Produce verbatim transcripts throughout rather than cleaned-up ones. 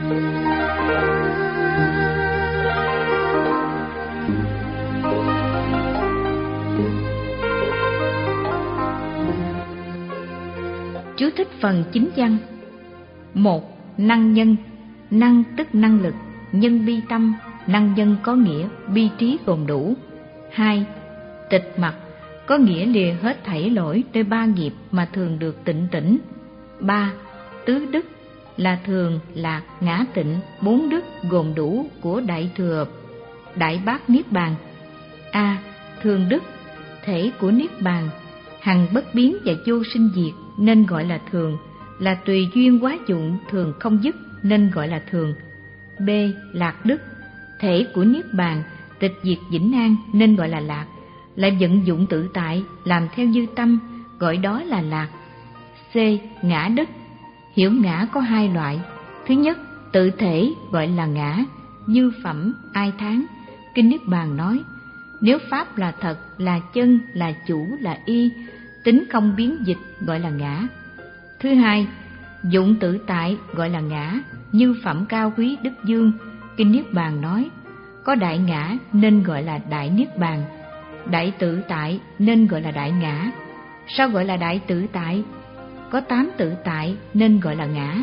Chú thích phần chính văn. Một. Năng nhân. Năng tức năng lực, nhân bi tâm, năng nhân có nghĩa bi trí gồm đủ. Hai. Tịch mặt, có nghĩa lìa hết thảy lỗi nơi ba nghiệp mà thường được tịnh tỉnh. Ba. Tứ đức, là thường, lạc, ngã tịnh, bốn đức gồm đủ của Đại Thừa Đại Bát Niết Bàn. A. Thường đức, thể của Niết Bàn, hằng bất biến và vô sinh diệt nên gọi là thường, là tùy duyên hóa dụng thường không dứt nên gọi là thường. B. Lạc đức, thể của Niết Bàn, tịch diệt vĩnh an nên gọi là lạc, lại vận dụng tự tại làm theo như tâm, gọi đó là lạc. C. Ngã đức, hiểu ngã có hai loại. Thứ nhất, tự thể gọi là ngã, như phẩm, ai thán. Kinh Niết Bàn nói, nếu pháp là thật, là chân, là chủ, là y, tính không biến dịch gọi là ngã. Thứ hai, dụng tự tại gọi là ngã, như phẩm cao quý đức dương. Kinh Niết Bàn nói, có đại ngã nên gọi là đại niết bàn, đại tự tại nên gọi là đại ngã. Sao gọi là đại tự tại? Có tám tự tại nên gọi là ngã.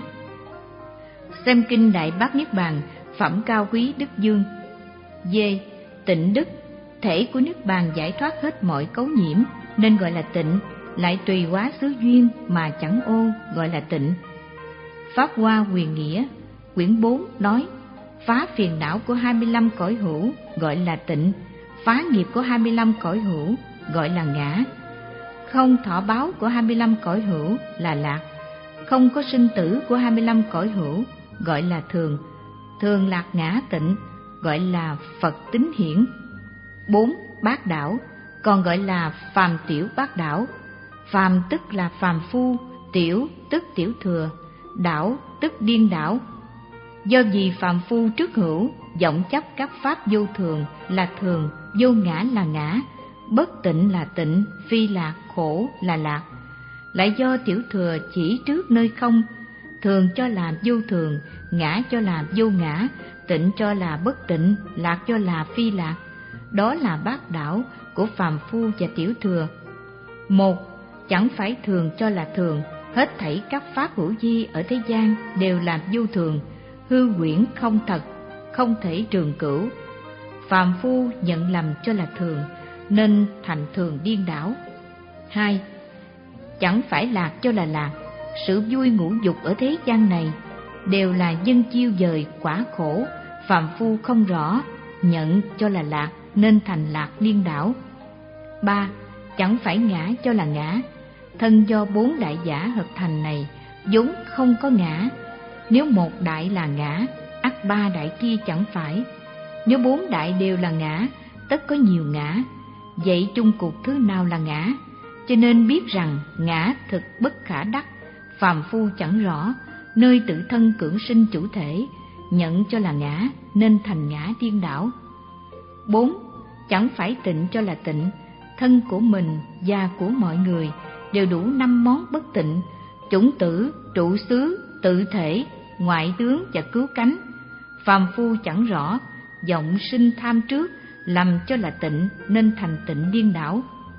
Xem kinh Đại Bát Niết Bàn, phẩm cao quý đức dương. D. Tịnh đức, thể của Niết Bàn giải thoát hết mọi cấu nhiễm nên gọi là tịnh, lại tùy hóa xứ duyên mà chẳng ô gọi là tịnh. Pháp Hoa Huyền Nghĩa quyển bốn nói, phá phiền não của hai mươi lăm cõi hữu gọi là tịnh, phá nghiệp của hai mươi lăm cõi hữu gọi là ngã. Không thọ báo của hai mươi lăm cõi hữu là lạc, không có sinh tử của hai mươi lăm cõi hữu gọi là thường, thường lạc ngã tịnh gọi là Phật tín hiển. Bốn. Bát đảo, còn gọi là phàm tiểu bát đảo. Phàm tức là phàm phu, tiểu tức tiểu thừa, đảo tức điên đảo. Do vì phàm phu trước hữu vọng chấp các pháp vô thường là thường, vô ngã là ngã, bất tịnh là tịnh, phi lạc, khổ là lạc. Lại do tiểu thừa chỉ trước nơi không, thường cho là vô thường, ngã cho là vô ngã, tịnh cho là bất tịnh, lạc cho là phi lạc. Đó là bát đảo của phàm phu và tiểu thừa. Một, chẳng phải thường cho là thường, hết thảy các pháp hữu vi ở thế gian đều là vô thường, hư huyễn không thật, không thể trường cửu. Phàm phu nhận lầm cho là thường nên thành thường điên đảo. Hai, chẳng phải lạc cho là lạc, sự vui ngũ dục ở thế gian này đều là nhân chiêu dời quả khổ, phàm phu không rõ, nhận cho là lạc nên thành lạc điên đảo. Ba, chẳng phải ngã cho là ngã, thân do bốn đại giả hợp thành này vốn không có ngã. Nếu một đại là ngã, ắt ba đại kia chẳng phải. Nếu bốn đại đều là ngã, tất có nhiều ngã. Vậy chung cuộc thứ nào là ngã? Cho nên biết rằng ngã thực bất khả đắc, phàm phu chẳng rõ, nơi tự thân cưỡng sinh chủ thể, nhận cho là ngã nên thành ngã điên đảo. Bốn, chẳng phải tịnh cho là tịnh, thân của mình và của mọi người đều đủ năm món bất tịnh: chủng tử, trụ xứ, tự thể, ngoại tướng và cứu cánh. Phàm phu chẳng rõ, vọng sinh tham trước, lầm cho là tịnh nên thành tịnh điên đảo.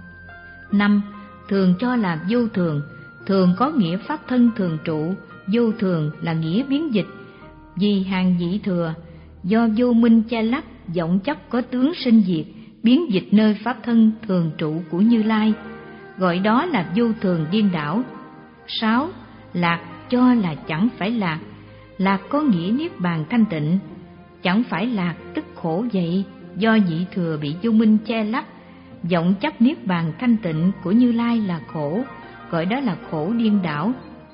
Năm, thường cho là vô thường, thường có nghĩa pháp thân thường trụ, vô thường là nghĩa biến dịch. Vì hàng dị thừa, do vô minh che lấp, vọng chấp có tướng sinh diệt, biến dịch nơi pháp thân thường trụ của Như Lai, gọi đó là vô thường điên đảo. Sáu, lạc cho là chẳng phải lạc, lạc có nghĩa niết bàn thanh tịnh, chẳng phải lạc tức khổ vậy, do dị thừa bị vô minh che lấp, vọng chấp niết bàn thanh tịnh của Như Lai là khổ, gọi đó là khổ điên đảo.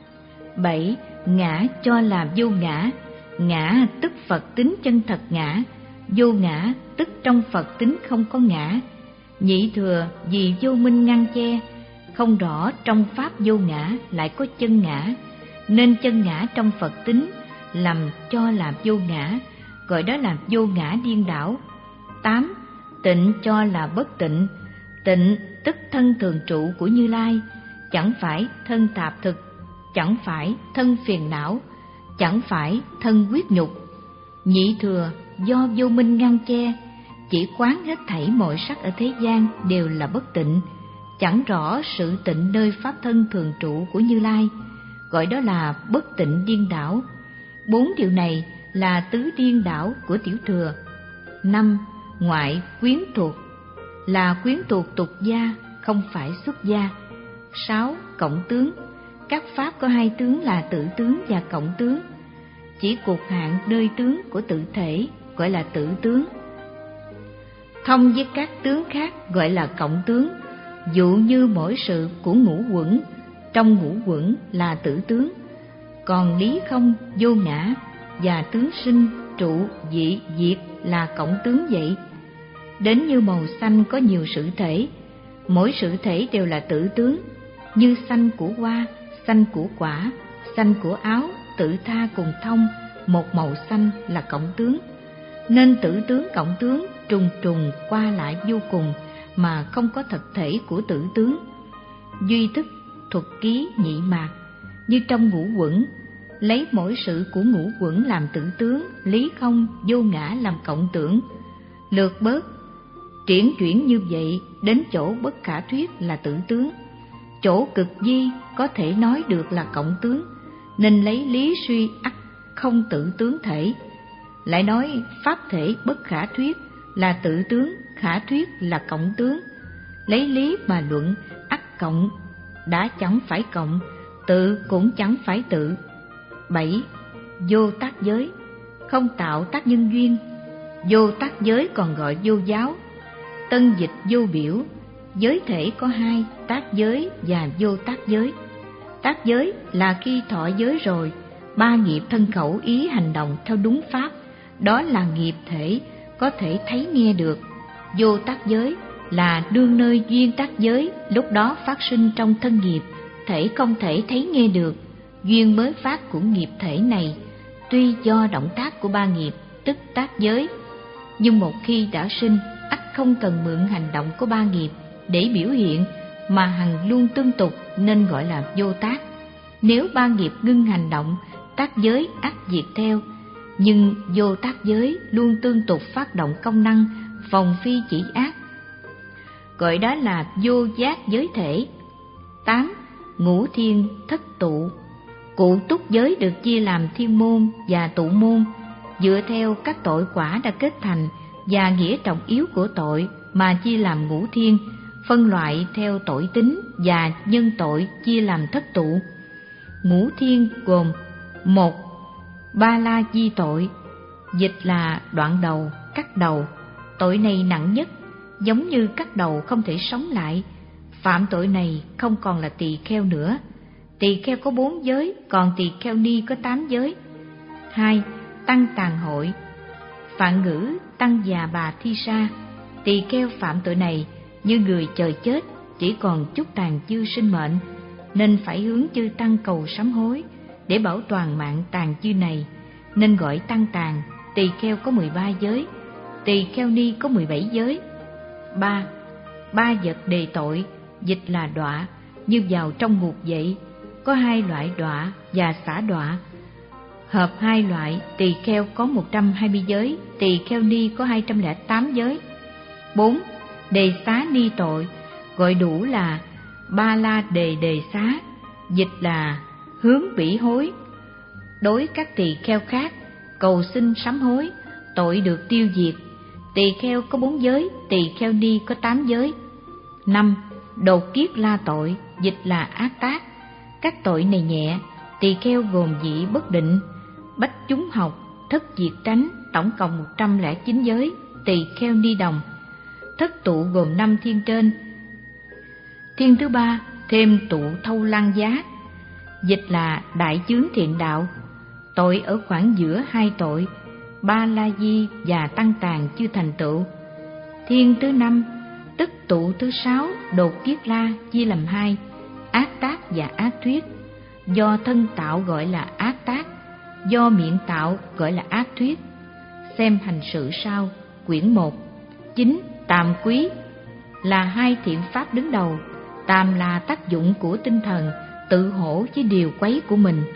Bảy, ngã cho là vô ngã, ngã tức Phật tính chân thật ngã, vô ngã tức trong Phật tính không có ngã. Nhị thừa vì vô minh ngăn che, không rõ trong pháp vô ngã lại có chân ngã, nên chân ngã trong Phật tính lầm cho là vô ngã, gọi đó là vô ngã điên đảo. Tám, tịnh cho là bất tịnh, tịnh tức thân thường trụ của Như Lai, chẳng phải thân tạp thực, chẳng phải thân phiền não, chẳng phải thân quyết nhục. Nhị thừa do vô minh ngăn che, chỉ quán hết thảy mọi sắc ở thế gian đều là bất tịnh, chẳng rõ sự tịnh nơi pháp thân thường trụ của Như Lai, gọi đó là bất tịnh điên đảo. Bốn điều này là tứ điên đảo của tiểu thừa. Năm, ngoại quyến thuộc, là quyến thuộc tục gia, không phải xuất gia. Sáu, cộng tướng, các pháp có hai tướng là tự tướng và cộng tướng, chỉ cuộc hạn nơi tướng của tự thể gọi là tự tướng, thông với các tướng khác gọi là cộng tướng. Dụ như mỗi sự của ngũ uẩn, trong ngũ uẩn là tử tướng, còn lý không vô ngã và tướng sinh trụ dị diệt là cộng tướng vậy. Đến như màu xanh có nhiều sự thể, mỗi sự thể đều là tử tướng, như xanh của hoa, xanh của quả, xanh của áo, tự tha cùng thông, một màu xanh là cộng tướng. Nên tử tướng cộng tướng trùng trùng qua lại vô cùng mà không có thực thể của tử tướng. Duy thức thuật ký nhị mạc, như trong ngũ uẩn, lấy mỗi sự của ngũ uẩn làm tử tướng, lý không vô ngã làm cộng tưởng. Lược bớt triển chuyển như vậy đến chỗ bất khả thuyết là tử tướng, chỗ cực di có thể nói được là cộng tướng, nên lấy lý suy ắt không tự tướng thể. Lại nói pháp thể bất khả thuyết là tự tướng, khả thuyết là cộng tướng, lấy lý mà luận ắt cộng đã chẳng phải cộng, tự cũng chẳng phải tự. Bảy, vô tác giới, không tạo tác nhân duyên. Vô tác giới còn gọi vô giáo, tân dịch vô biểu. Giới thể có hai, tác giới và vô tác giới. Tác giới là khi thọ giới rồi, ba nghiệp thân khẩu ý hành động theo đúng pháp, đó là nghiệp thể, có thể thấy nghe được. Vô tác giới là đương nơi duyên tác giới, lúc đó phát sinh trong thân nghiệp, thể không thể thấy nghe được. Duyên mới phát của nghiệp thể này tuy do động tác của ba nghiệp, tức tác giới, nhưng một khi đã sinh, ắt không cần mượn hành động của ba nghiệp để biểu hiện, mà hằng luôn tương tục nên gọi là vô tác. Nếu ba nghiệp ngưng hành động, tác giới ắt diệt theo, nhưng vô tác giới luôn tương tục phát động công năng, phòng phi chỉ ác, gọi đó là vô giác giới thể. Tám, ngũ thiên thất tụ. Cụ túc giới được chia làm thiên môn và tụ môn, dựa theo các tội quả đã kết thành và nghĩa trọng yếu của tội mà chia làm ngũ thiên, phân loại theo tội tính và nhân tội chia làm thất tụ. Ngũ thiên gồm: một, ba la di tội, dịch là đoạn đầu, cắt đầu. Tội này nặng nhất, giống như cắt đầu không thể sống lại. Phạm tội này không còn là tỳ kheo nữa. Tỳ kheo có bốn giới, còn tỳ kheo ni có tám giới. Hai, tăng tàn hội, phạn ngữ tăng già bà thi sa. Tỳ kheo phạm tội này như người chờ chết, chỉ còn chút tàn dư sinh mệnh, nên phải hướng chư tăng cầu sám hối để bảo toàn mạng tàn dư này, nên gọi tăng tàn. Tỳ kheo có mười ba giới, tỳ kheo ni có mười bảy giới. Ba, ba vật đề tội, dịch là đọa, như vào trong ngục vậy. Có hai loại đọa và xả đọa, hợp hai loại. Tỳ kheo có một trăm hai mươi giới, tỳ kheo ni có hai trăm lẻ tám giới. Bốn, đề xá ni tội, gọi đủ là ba la đề đề xá, dịch là hướng bỉ hối. Đối các tỳ kheo khác cầu xin sám hối, tội được tiêu diệt. Tỳ kheo có bốn giới, tỳ kheo ni có tám giới. Năm, đột kiết la tội, dịch là ác tác. Các tội này nhẹ, tỳ kheo gồm dị bất định, bách chúng học, thất diệt tránh, tổng cộng một trăm lẻ chín giới, tỳ kheo ni đồng. Thất tụ gồm năm thiên trên. Thiên thứ ba thêm tụ thâu lăng giá, dịch là đại chướng thiện đạo. Tội ở khoảng giữa hai tội, ba la di và tăng tàn chưa thành tựu. Thiên thứ năm tức tụ thứ sáu đột kiết la chia làm hai, ác tác và ác thuyết. Do thân tạo gọi là ác tác, do miệng tạo gọi là ác thuyết. Xem hành sự sau, quyển một. Chín, tàm quý là hai thiện pháp đứng đầu. Tàm là tác dụng của tinh thần, tự hổ với điều quấy của mình.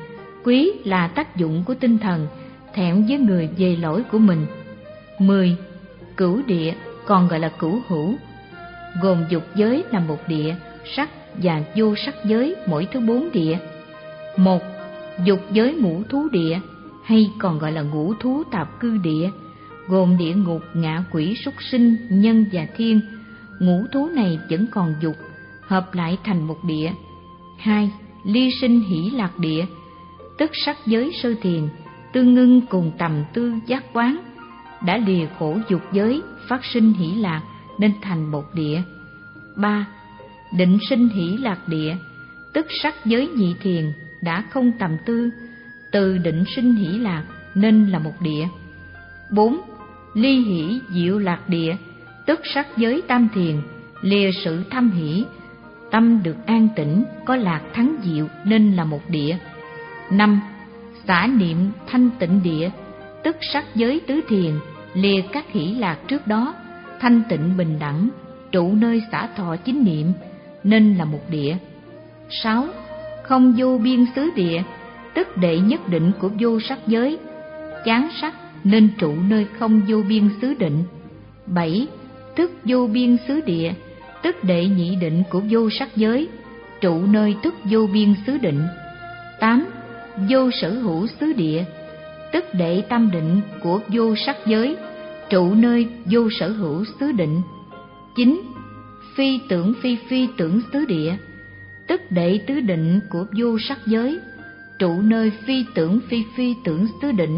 Quý là tác dụng của tinh thần, thẹn với người về lỗi của mình. Mười. Cửu địa, còn gọi là cửu hữu, gồm dục giới là một địa, sắc và vô sắc giới mỗi thứ bốn địa. Một. Dục giới ngũ thú địa, hay còn gọi là ngũ thú tạp cư địa, gồm địa ngục, ngạ quỷ, súc sinh, nhân và thiên. Ngũ thú này vẫn còn dục, hợp lại thành một địa. Hai. Ly sinh hỷ lạc địa, tức sắc giới sơ thiền, tương ngưng cùng tầm tư giác quán, đã lìa khổ dục giới, phát sinh hỷ lạc nên thành một địa. Ba. Định sinh hỷ lạc địa, tức sắc giới nhị thiền, đã không tầm tư, từ định sinh hỷ lạc nên là một địa. Bốn. Ly hỷ diệu lạc địa, tức sắc giới tam thiền, lìa sự tham hỷ, tâm được an tĩnh, có lạc thắng diệu nên là một địa. Năm. Xả niệm thanh tịnh địa, tức sắc giới tứ thiền, lìa các hỷ lạc trước đó, thanh tịnh bình đẳng, trụ nơi xả thọ chính niệm nên là một địa. Sáu. Không vô biên xứ địa, tức đệ nhất định của vô sắc giới, chán sắc nên trụ nơi không vô biên xứ định. Bảy. Thức vô biên xứ địa, tức đệ nhị định của vô sắc giới, trụ nơi thức vô biên xứ định. Tám. Vô sở hữu xứ địa, tức đệ tam định của vô sắc giới, trụ nơi vô sở hữu xứ định. Chín. Phi tưởng phi phi tưởng xứ địa, tức đệ tứ định của vô sắc giới, trụ nơi phi tưởng phi phi tưởng xứ định.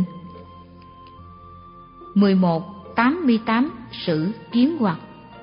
Mười một. Tám mươi tám sự kiến hoặc.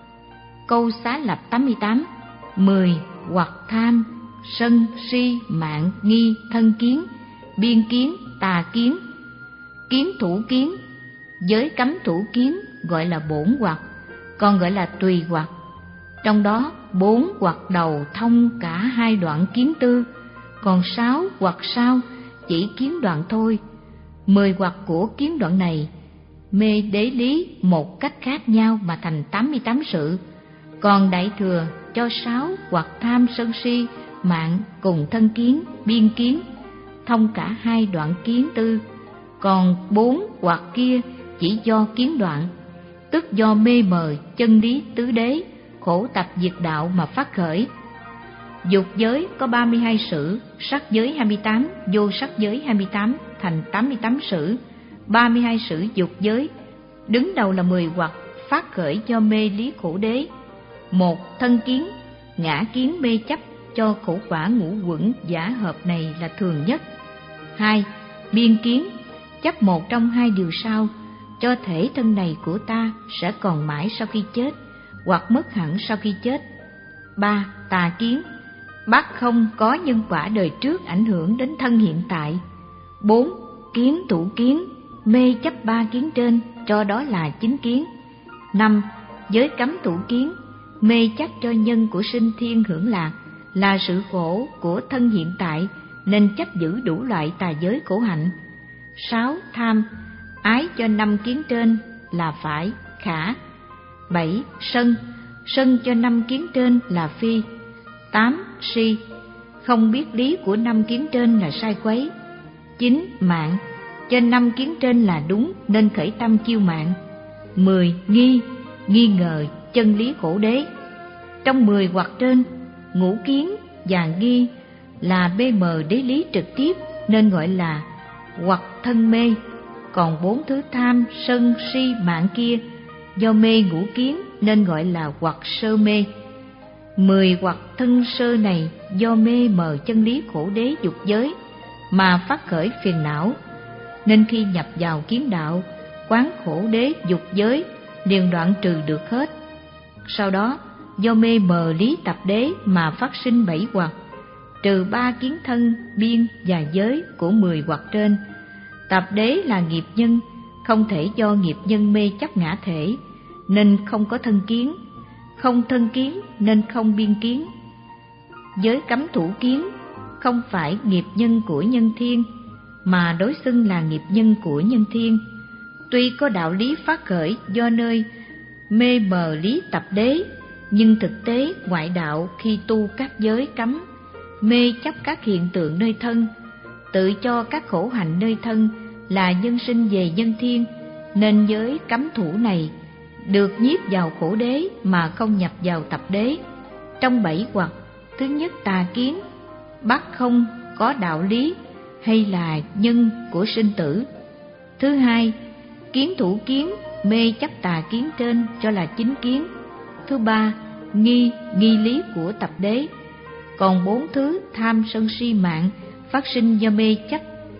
Câu xá lập tám mươi tám. Mười. Hoặc tham, sân, si, mạn, nghi, thân kiến, biên kiến, tà kiến, kiến thủ kiến. Giới cấm thủ kiến gọi là bổn hoặc, còn gọi là tùy hoặc. Trong đó bốn hoặc đầu thông cả hai đoạn kiến tư, còn sáu hoặc sau chỉ kiến đoạn thôi. Mười hoặc của kiến đoạn này mê đế lý một cách khác nhau mà thành tám mươi tám sự, còn đại thừa cho sáu hoặc tham sân si mạn cùng thân kiến biên kiến thông cả hai đoạn kiến tư, còn bốn hoặc kia chỉ do kiến đoạn, tức do mê mờ chân lý tứ đế, khổ tập diệt đạo mà phát khởi. Dục giới có ba mươi hai sử, sắc giới hai mươi tám, vô sắc giới hai mươi tám, thành tám mươi tám sử. ba mươi hai sử dục giới, đứng đầu là mười hoặc phát khởi do mê lý khổ đế. Một. Thân kiến, ngã kiến mê chấp cho khổ quả ngũ quẩn giả hợp này là thường nhất. Hai. Biên kiến, chấp một trong hai điều sau, cho thể thân này của ta sẽ còn mãi sau khi chết, hoặc mất hẳn sau khi chết. Ba. Tà kiến, bác không có nhân quả đời trước ảnh hưởng đến thân hiện tại. Bốn. Kiến thủ kiến, mê chấp ba kiến trên, cho đó là chính kiến. Năm. Giới cấm thủ kiến, mê chấp cho nhân của sinh thiên hưởng lạc là sự khổ của thân hiện tại, nên chấp giữ đủ loại tà giới khổ hạnh. Sáu. Tham, ái cho năm kiến trên là phải, khả. Bảy. Sân, sân cho năm kiến trên là phi. Tám. Si, không biết lý của năm kiến trên là sai quấy. Chín. Mạn, cho năm kiến trên là đúng nên khởi tâm chiêu mạn. Mười. Nghi, nghi ngờ chân lý khổ đế. Trong mười hoặc trên, ngũ kiến và nghi là bê mờ đế lý trực tiếp nên gọi là hoặc thân mê, còn bốn thứ tham, sân, si, mạn kia do mê ngũ kiến nên gọi là hoặc sơ mê. Mười hoặc thân sơ này do mê mờ chân lý khổ đế dục giới mà phát khởi phiền não, nên khi nhập vào kiến đạo, quán khổ đế dục giới liền đoạn trừ được hết. Sau đó do mê mờ lý tập đế mà phát sinh bảy hoặc, trừ ba kiến thân, biên và giới của mười hoặc trên. Tập đế là nghiệp nhân, không thể do nghiệp nhân mê chấp ngã thể nên không có thân kiến, không thân kiến nên không biên kiến. Giới cấm thủ kiến không phải nghiệp nhân của nhân thiên, mà đối xưng là nghiệp nhân của nhân thiên. Tuy có đạo lý phát khởi do nơi mê mờ lý tập đế, nhưng thực tế ngoại đạo khi tu các giới cấm, mê chấp các hiện tượng nơi thân, tự cho các khổ hạnh nơi thân là nhân sinh về nhân thiên, nên giới cấm thủ này được nhiếp vào khổ đế mà không nhập vào tập đế. Trong bảy hoặc, thứ nhất tà kiến, bắt không có đạo lý hay là nhân của sinh tử. Thứ hai, kiến thủ kiến, mê chấp tà kiến trên cho là chính kiến. Thứ ba, nghi, nghi lý của tập đế. Còn bốn thứ tham sân si mạng phát sinh do mê chấp.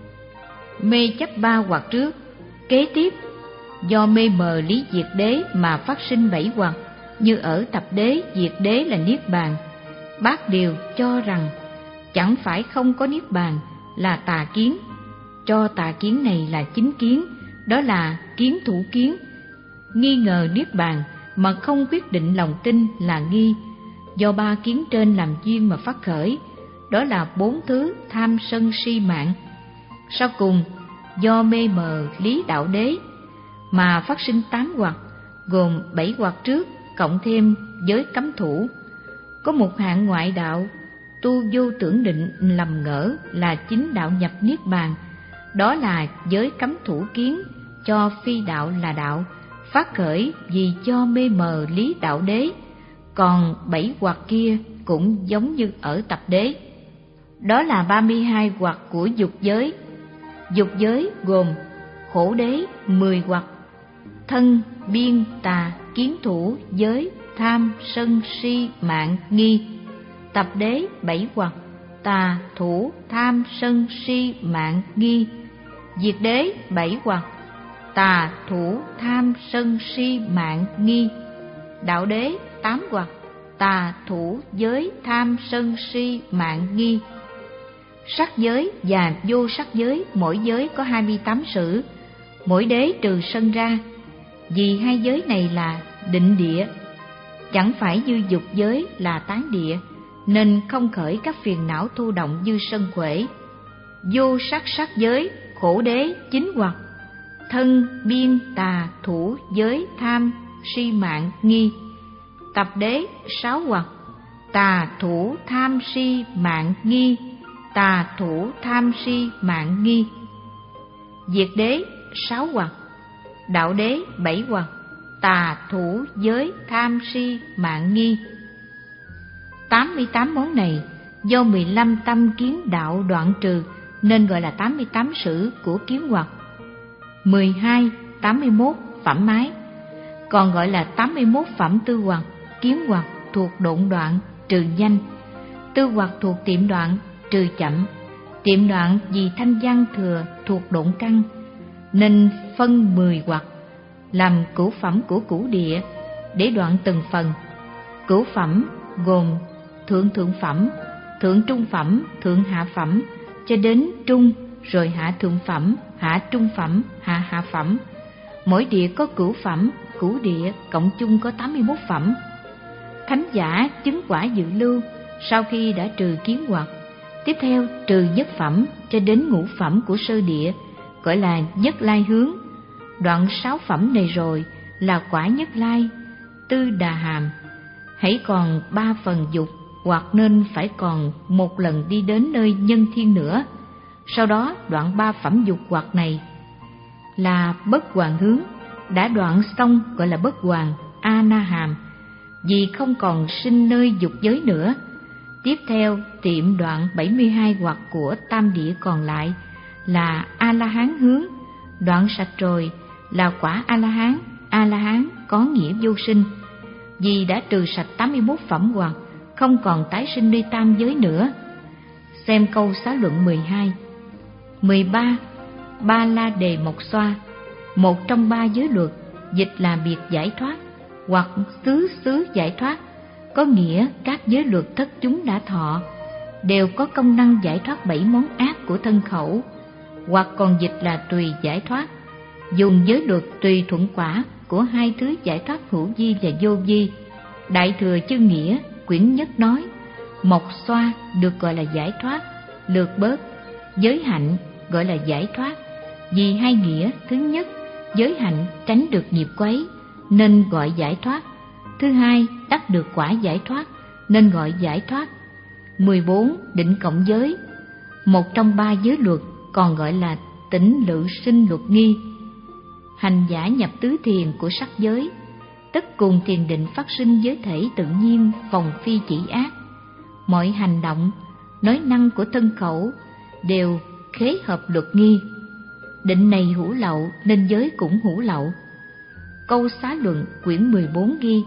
Mê chấp ba hoặc trước, kế tiếp do mê mờ lý diệt đế mà phát sinh bảy hoặc, như ở tập đế diệt đế là niết bàn. Bác đều cho rằng chẳng phải không có niết bàn là tà kiến, cho tà kiến này là chính kiến, đó là kiến thủ kiến. Nghi ngờ niết bàn mà không quyết định lòng tin là nghi, do ba kiến trên làm duyên mà phát khởi, đó là bốn thứ tham sân si mạng. Sau cùng do mê mờ lý đạo đế mà phát sinh tám hoặc, gồm bảy hoặc trước cộng thêm giới cấm thủ. Có một hạng ngoại đạo tu vô tưởng định lầm ngỡ là chính đạo nhập niết bàn, đó là giới cấm thủ kiến cho phi đạo là đạo, phát khởi vì cho mê mờ lý đạo đế. Còn bảy hoặc kia cũng giống như ở tập đế, đó là ba mươi hai hoặc của dục giới. Dục giới gồm khổ đế mười hoặc, thân, biên, tà, kiến thủ, giới, tham, sân, si, mạng, nghi. Tập đế bảy hoặc, tà, thủ, tham, sân, si, mạng, nghi. Diệt đế bảy hoặc, tà, thủ, tham, sân, si, mạng, nghi. Đạo đế tám hoặc, tà, thủ, giới, tham, sân, si, mạng, nghi. Sắc giới và vô sắc giới, mỗi giới có hai mươi tám sử, mỗi đế trừ sân ra. Vì hai giới này là định địa, chẳng phải như dục giới là tán địa, nên không khởi các phiền não thu động như sân quể. Vô sắc sắc giới, khổ đế chín hoặc, thân, biên, tà, thủ, giới, tham, si, mạng, nghi. Tập đế sáu hoặc, tà, thủ, tham, si, mạng, nghi. Tà, thủ, tham, si, mạng, nghi. Diệt đế sáu hoặc, đạo đế bảy hoặc, tà, thủ, giới, tham, si, mạng, nghi. Tám mươi tám món này do mười lăm tâm kiến đạo đoạn trừ nên gọi là tám mươi tám sử của kiến hoặc. Mười hai, tám mươi mốt phẩm mái, còn gọi là tám mươi mốt phẩm tư hoặc, kiến hoặc thuộc độn đoạn trừ nhanh, tư hoặc thuộc tiệm đoạn trừ chậm. Tiệm đoạn vì thanh văn thừa thuộc độn căn, nên phân mười hoặc làm cửu phẩm của cửu địa để đoạn từng phần. Cửu phẩm gồm thượng thượng phẩm, thượng trung phẩm, thượng hạ phẩm, cho đến trung, rồi hạ thượng phẩm, hạ trung phẩm, hạ hạ phẩm. Mỗi địa có cửu phẩm, cửu địa cộng chung có tám mươi mốt phẩm. Thánh giả chứng quả dự lưu sau khi đã trừ kiến hoặc, tiếp theo trừ nhất phẩm cho đến ngũ phẩm của sơ địa, gọi là nhất lai hướng. Đoạn sáu phẩm này rồi là quả nhất lai, tư đà hàm. Hãy còn ba phần dục, hoặc nên phải còn một lần đi đến nơi nhân thiên nữa. Sau đó đoạn ba phẩm dục hoặc này là bất hoàn hướng, đã đoạn xong gọi là bất hoàn a na hàm, vì không còn sinh nơi dục giới nữa. Tiếp theo tiệm đoạn bảy mươi hai hoặc của tam địa còn lại là a la hán hướng, đoạn sạch rồi là quả a la hán. A la hán có nghĩa vô sinh, vì đã trừ sạch tám mươi mốt phẩm hoặc, không còn tái sinh nơi tam giới nữa. Xem câu xá luận mười hai. Mười ba. Ba la đề mộc xoa, một trong ba giới luật, dịch là biệt giải thoát hoặc xứ xứ giải thoát, có nghĩa các giới luật thất chúng đã thọ đều có công năng giải thoát bảy món ác của thân khẩu, hoặc còn dịch là tùy giải thoát, dùng giới luật tùy thuận quả của hai thứ giải thoát hữu vi và vô vi. Đại thừa chư nghĩa quyển nhất nói mộc xoa được gọi là giải thoát, lược bớt. Giới hạnh gọi là giải thoát, vì hai nghĩa: thứ nhất, giới hạnh tránh được nghiệp quấy nên gọi giải thoát; thứ hai, đắc được quả giải thoát nên gọi giải thoát. Mười bốn. Định cộng giới một trong ba giới luật, còn gọi là tỉnh lự sinh luật nghi. Hành giả nhập tứ thiền của sắc giới, tức cùng thiền định phát sinh giới thể tự nhiên, vòng phi chỉ ác. Mọi hành động, nói năng của thân khẩu đều khế hợp luật nghi. Định này hữu lậu nên giới cũng hữu lậu. Câu Xá Luận quyển mười bốn ghi: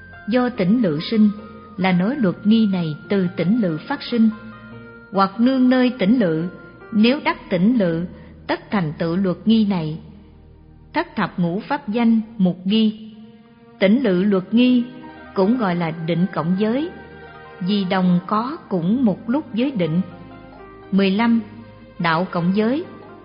do tỉnh lự sinh, là nói luật nghi này từ tỉnh lự phát sinh, hoặc nương nơi tỉnh lự, nếu đắc tỉnh lự tất thành tựu luật nghi này. Thất thập ngũ pháp danh mục ghi. Tỉnh lự luật nghi cũng gọi là định cộng giới, vì đồng có cũng một lúc giới định. mười lăm. Đạo cộng giới.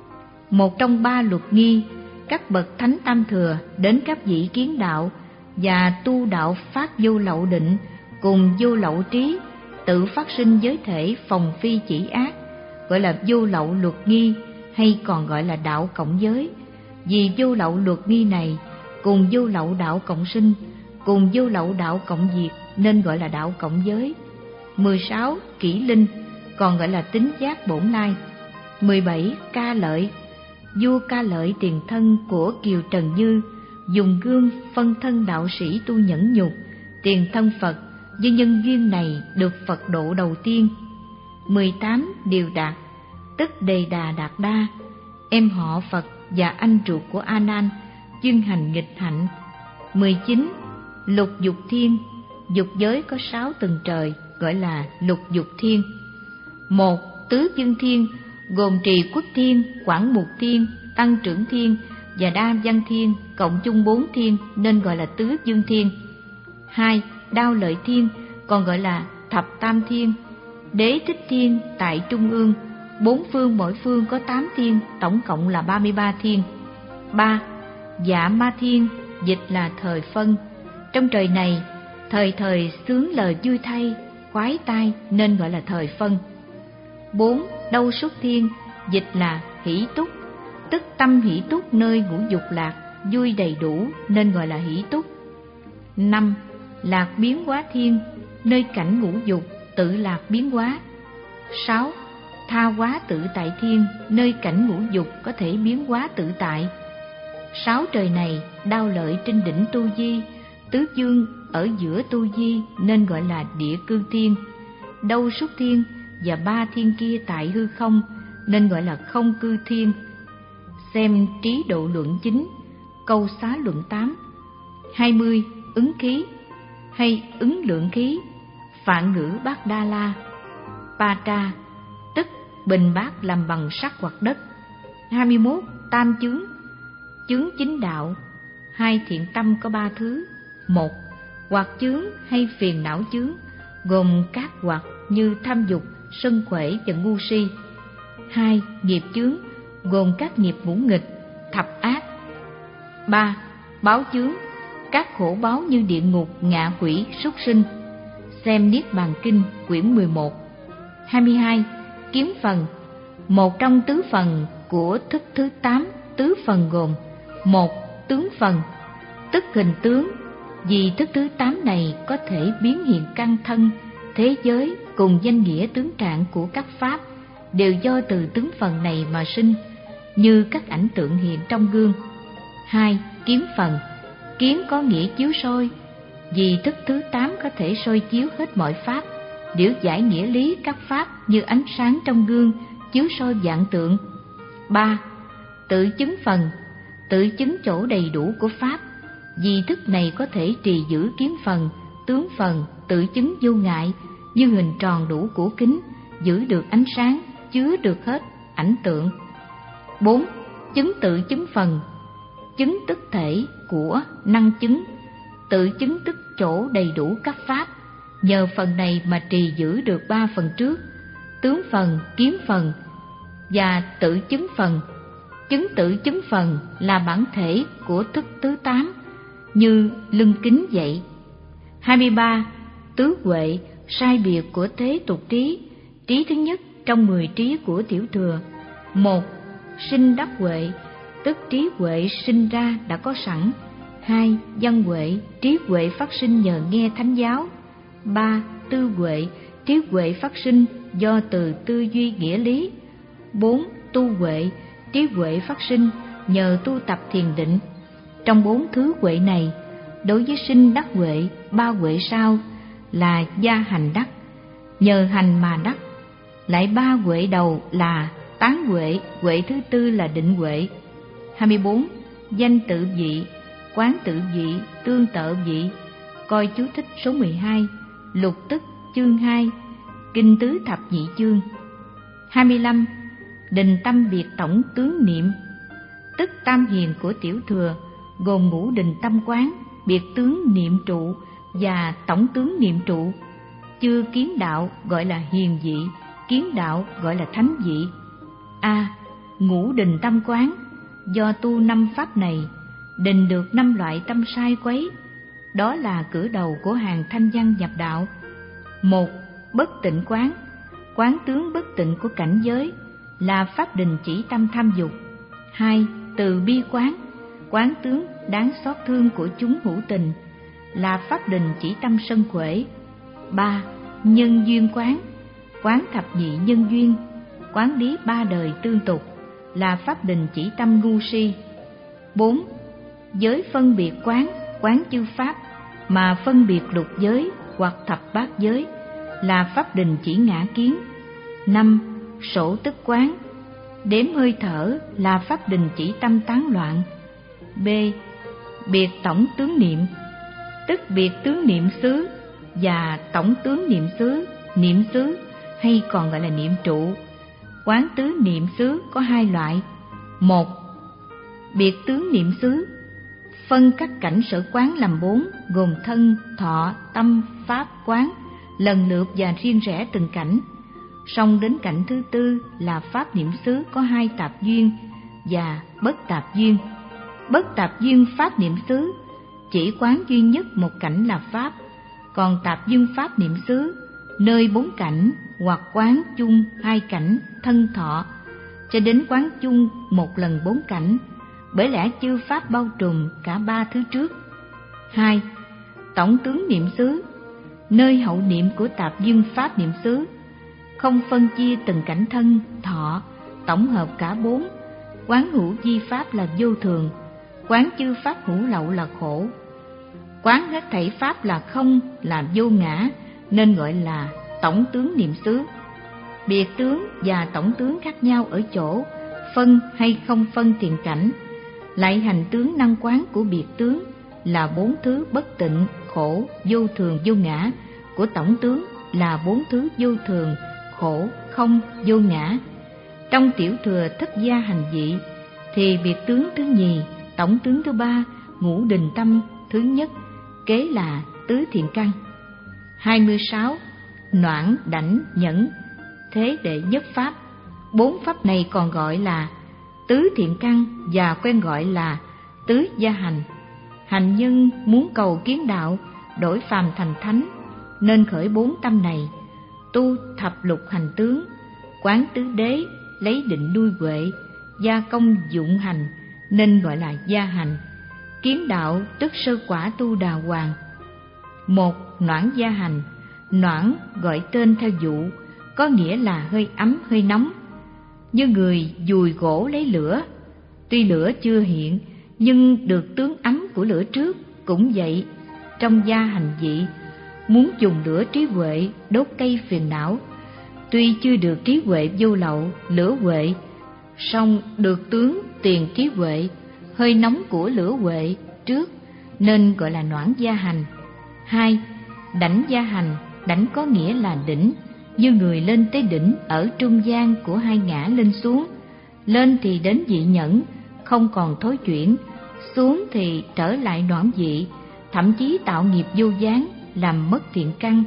Một trong ba luật nghi, các bậc thánh tam thừa đến các vị kiến đạo và tu đạo phát vô lậu định cùng vô lậu trí, tự phát sinh giới thể phòng phi chỉ ác, gọi là vô lậu luật nghi, hay còn gọi là đạo cộng giới. Vì vô lậu luật nghi này cùng vô lậu đạo cộng sinh, cùng vô lậu đạo cộng diệt, nên gọi là đạo cộng giới. mười sáu. Kỷ linh, còn gọi là tính giác bổn lai. mười bảy. Ca lợi. Vua Ca Lợi tiền thân của Kiều Trần Như dùng gương phân thân đạo sĩ tu nhẫn nhục, tiền thân Phật, với nhân duyên này được Phật độ đầu tiên. mười tám. Điều Đạt, tức Đề Đà Đạt Đa, em họ Phật và anh ruột của A Nan, chuyên hành nghịch hạnh. mười chín. Lục dục thiên. Dục giới có sáu tầng trời, gọi là lục dục thiên. Một. Tứ dương thiên, gồm trì quốc thiên, quảng mục thiên, tăng trưởng thiên và đa văn thiên, cộng chung bốn thiên, nên gọi là tứ dương thiên. Hai. Đao lợi thiên, còn gọi là thập tam thiên. Đế thích thiên tại trung ương, bốn phương mỗi phương có tám thiên, tổng cộng là ba mươi ba thiên. Ba. Dạ ma thiên, dịch là thời phân. Trong trời này, thời thời sướng lời vui thay, khoái tai, nên gọi là thời phân. Bốn. Đâu xuất thiên, dịch là hỷ túc, tức tâm hỷ túc nơi ngũ dục lạc, vui đầy đủ, nên gọi là hỷ túc. Năm. Lạc biến hóa thiên, nơi cảnh ngũ dục, tự lạc biến hóa. Sáu. Tha hóa tự tại thiên, nơi cảnh ngũ dục có thể biến hóa tự tại. Sáu trời này đao lợi trên đỉnh tu di, tứ dương ở giữa tu di, nên gọi là địa cư thiên. Đâu xuất thiên và ba thiên kia tại hư không, nên gọi là không cư thiên. Xem Trí Độ Luận chín, câu Xá Luận tám. hai mươi. Ứng khí hay ứng lượng khí, Phạn ngữ Bát Đa La. Patra, tức bình bát làm bằng sắt hoặc đất. hai mươi mốt. Tam chướng. Chướng chính đạo. Hai thiện tâm có ba thứ. Một. Hoặc chướng hay phiền não chướng, gồm các hoặc như tham dục, sân khỏe và ngu si. Hai. Nghiệp chướng, gồm các nghiệp ngũ nghịch, thập ác. Ba. Báo chướng, các khổ báo như địa ngục, ngạ quỷ, súc sinh. Xem Niết Bàn Kinh quyển mười một. hai mươi hai. Kiến phần. Một trong tứ phần của thức thứ tám. Tứ phần gồm: một. Tướng phần, tức hình tướng, vì thức thứ tám này có thể biến hiện căn thân, thế giới cùng danh nghĩa tướng trạng của các pháp đều do từ tướng phần này mà sinh, như các ảnh tượng hiện trong gương. Hai. Kiến phần. Kiến có nghĩa chiếu soi, vì thức thứ tám có thể soi chiếu hết mọi pháp, điểu giải nghĩa lý các pháp như ánh sáng trong gương chiếu soi vạn tượng. Ba. Tự chứng phần. Tự chứng chỗ đầy đủ của pháp, vì thức này có thể trì giữ kiến phần, tướng phần, tự chứng vô ngại, như hình tròn đủ của kính, giữ được ánh sáng, chứa được hết ảnh tượng. Bốn. Chứng tự chứng phần. Chứng tức thể của năng chứng, tự chứng tức chỗ đầy đủ các pháp, nhờ phần này mà trì giữ được ba phần trước: tướng phần, kiến phần và tự chứng phần. Chứng tự chứng phần là bản thể của thức thứ tám, như lưng kính vậy. hai mươi ba. Tứ huệ, sai biệt của thế tục trí. Trí thứ nhất trong mười trí của tiểu thừa. Một. Sinh đắc huệ, tức trí huệ sinh ra đã có sẵn. Hai. Văn huệ, trí huệ phát sinh nhờ nghe thánh giáo. Ba. Tư huệ, trí huệ phát sinh do từ tư duy nghĩa lý. Bốn, tu huệ, trí huệ phát sinh nhờ tu tập thiền định. Trong bốn thứ huệ này, đối với sinh đắc huệ, ba huệ sau là gia hành đắc, nhờ hành mà đắc. Lại ba huệ đầu là tán huệ, huệ thứ tư là định huệ. hai mươi bốn. Danh tự vị, quán tự vị, tương tự vị. Coi chú thích số mười hai, lục tức chương hai, kinh tứ thập nhị chương. hai mươi lăm. Định tâm biệt tổng tướng niệm, tức tam hiền của tiểu thừa, gồm ngũ định tâm quán, biệt tướng niệm trụ và tổng tướng niệm trụ. Chưa kiến đạo gọi là hiền vị, kiến đạo gọi là thánh vị. A. Ngũ định tâm quán, do tu năm pháp này, định được năm loại tâm sai quấy. Đó là cử đầu của hàng thanh văn nhập đạo. Một. Bất tịnh quán, quán tướng bất tịnh của cảnh giới, là pháp định chỉ tâm tham dục. Hai. Từ bi quán, quán tướng đáng xót thương của chúng hữu tình, là pháp định chỉ tâm sân quể. Ba. Nhân duyên quán, quán thập nhị nhân duyên, quán lý ba đời tương tục, là pháp định chỉ tâm ngu si. Bốn. Giới phân biệt quán, quán chư pháp mà phân biệt lục giới hoặc thập bát giới, là pháp định chỉ ngã kiến. Năm. Sổ tức quán, đếm hơi thở, là pháp định chỉ tâm tán loạn. B. Biệt tổng tướng niệm, tức biệt tướng niệm xứ và tổng tướng niệm xứ, niệm xứ hay còn gọi là niệm trụ. Quán tứ niệm xứ có hai loại. Một. Biệt tướng niệm xứ, phân các cảnh sở quán làm bốn, gồm thân, thọ, tâm, pháp quán, lần lượt và riêng rẽ từng cảnh. Song đến cảnh thứ tư là pháp niệm xứ có hai tạp duyên và bất tạp duyên. Bất tạp duyên pháp niệm xứ chỉ quán duy nhất một cảnh là pháp, còn tạp duyên pháp niệm xứ nơi bốn cảnh hoặc quán chung hai cảnh thân thọ, cho đến quán chung một lần bốn cảnh, bởi lẽ chư pháp bao trùm cả ba thứ trước. Hai. Tổng tướng niệm xứ, nơi hậu niệm của tạp duyên pháp niệm xứ, không phân chia từng cảnh thân, thọ, tổng hợp cả bốn. Quán hữu vi pháp là vô thường, quán chư pháp hữu lậu là khổ, quán hết thảy pháp là không, là vô ngã, nên gọi là tổng tướng niệm xứ. Biệt tướng và tổng tướng khác nhau ở chỗ phân hay không phân tiền cảnh. Lại hành tướng năng quán của biệt tướng là bốn thứ bất tịnh, khổ, vô thường, vô ngã, của tổng tướng là bốn thứ vô thường, khổ, không, vô ngã. Trong tiểu thừa thất gia hành vị thì biệt tướng thứ nhì, tổng tướng thứ ba, ngũ định tâm thứ nhất, kế là tứ thiện căn. hai mươi sáu. Noãn, đảnh, nhẫn, thế đệ nhất pháp. Bốn pháp này còn gọi là tứ thiện căn và quen gọi là tứ gia hành. Hành nhân muốn cầu kiến đạo, đổi phàm thành thánh, nên khởi bốn tâm này, tu thập lục hành tướng, quán tứ đế, lấy định nuôi huệ, gia công dụng hành, nên gọi là gia hành. Kiến đạo tức sơ quả tu đà hoàng. Một. Noãn gia hành. Noãn gọi tên theo dụ, có nghĩa là hơi ấm hơi nóng, như người dùi gỗ lấy lửa. Tuy lửa chưa hiện nhưng được tướng ấm của lửa trước. Cũng vậy, trong gia hành vị, muốn dùng lửa trí huệ đốt cây phiền não, tuy chưa được trí huệ vô lậu, lửa huệ, song được tướng tiền trí huệ, hơi nóng của lửa huệ trước, nên gọi là noãn gia hành. Hai. Đảnh gia hành. Đảnh có nghĩa là đỉnh, như người lên tới đỉnh ở trung gian của hai ngã lên xuống. Lên thì đến vị nhẫn, không còn thối chuyển, xuống thì trở lại noãn vị, thậm chí tạo nghiệp vô gián, làm mất thiện căn.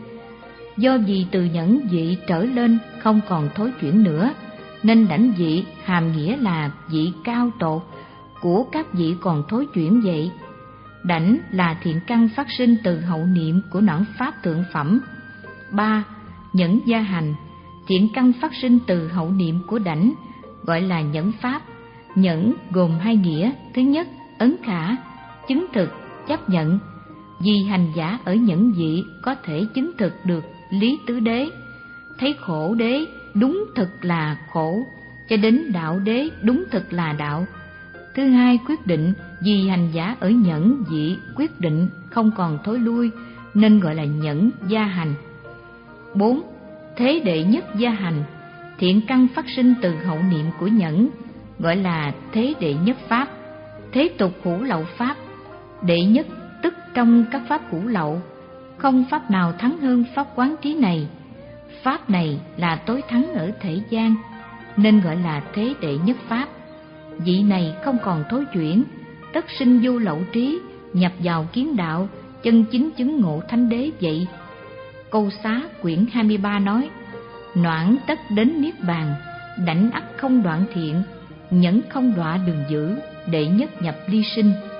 Do vì từ nhẫn vị trở lên không còn thối chuyển nữa, nên đảnh vị hàm nghĩa là vị cao tột của các vị còn thối chuyển vậy. Đảnh là thiện căn phát sinh từ hậu niệm của noãn pháp thượng phẩm. Ba. Nhẫn gia hành. Thiện căn phát sinh từ hậu niệm của đảnh, gọi là nhẫn pháp. Nhẫn gồm hai nghĩa. Thứ nhất, ấn khả, chứng thực, chấp nhận. Vì hành giả ở nhẫn vị có thể chứng thực được lý tứ đế. thấy khổ đế đúng thực là khổ, cho đến đạo đế đúng thực là đạo. Thứ hai, quyết định vì hành giả ở nhẫn vị quyết định không còn thối lui nên gọi là nhẫn gia hành. Bốn, thế đệ nhất gia hành, thiện căn phát sinh từ hậu niệm của nhẫn, gọi là thế đệ nhất pháp. Thế tục hữu lậu pháp, đệ nhất tức trong các pháp hữu lậu, không pháp nào thắng hơn pháp quán trí này. Pháp này là tối thắng ở thế gian nên gọi là thế đệ nhất pháp. Vị này không còn thối chuyển, tất sinh vô lậu trí, nhập vào kiến đạo, chân chính chứng ngộ thánh đế vậy. Câu Xá quyển hai mươi ba nói: noãn tất đến niết bàn, đảnh ắt không đoạn thiện, nhẫn không đọa đường dữ, đệ nhất nhập ly sinh.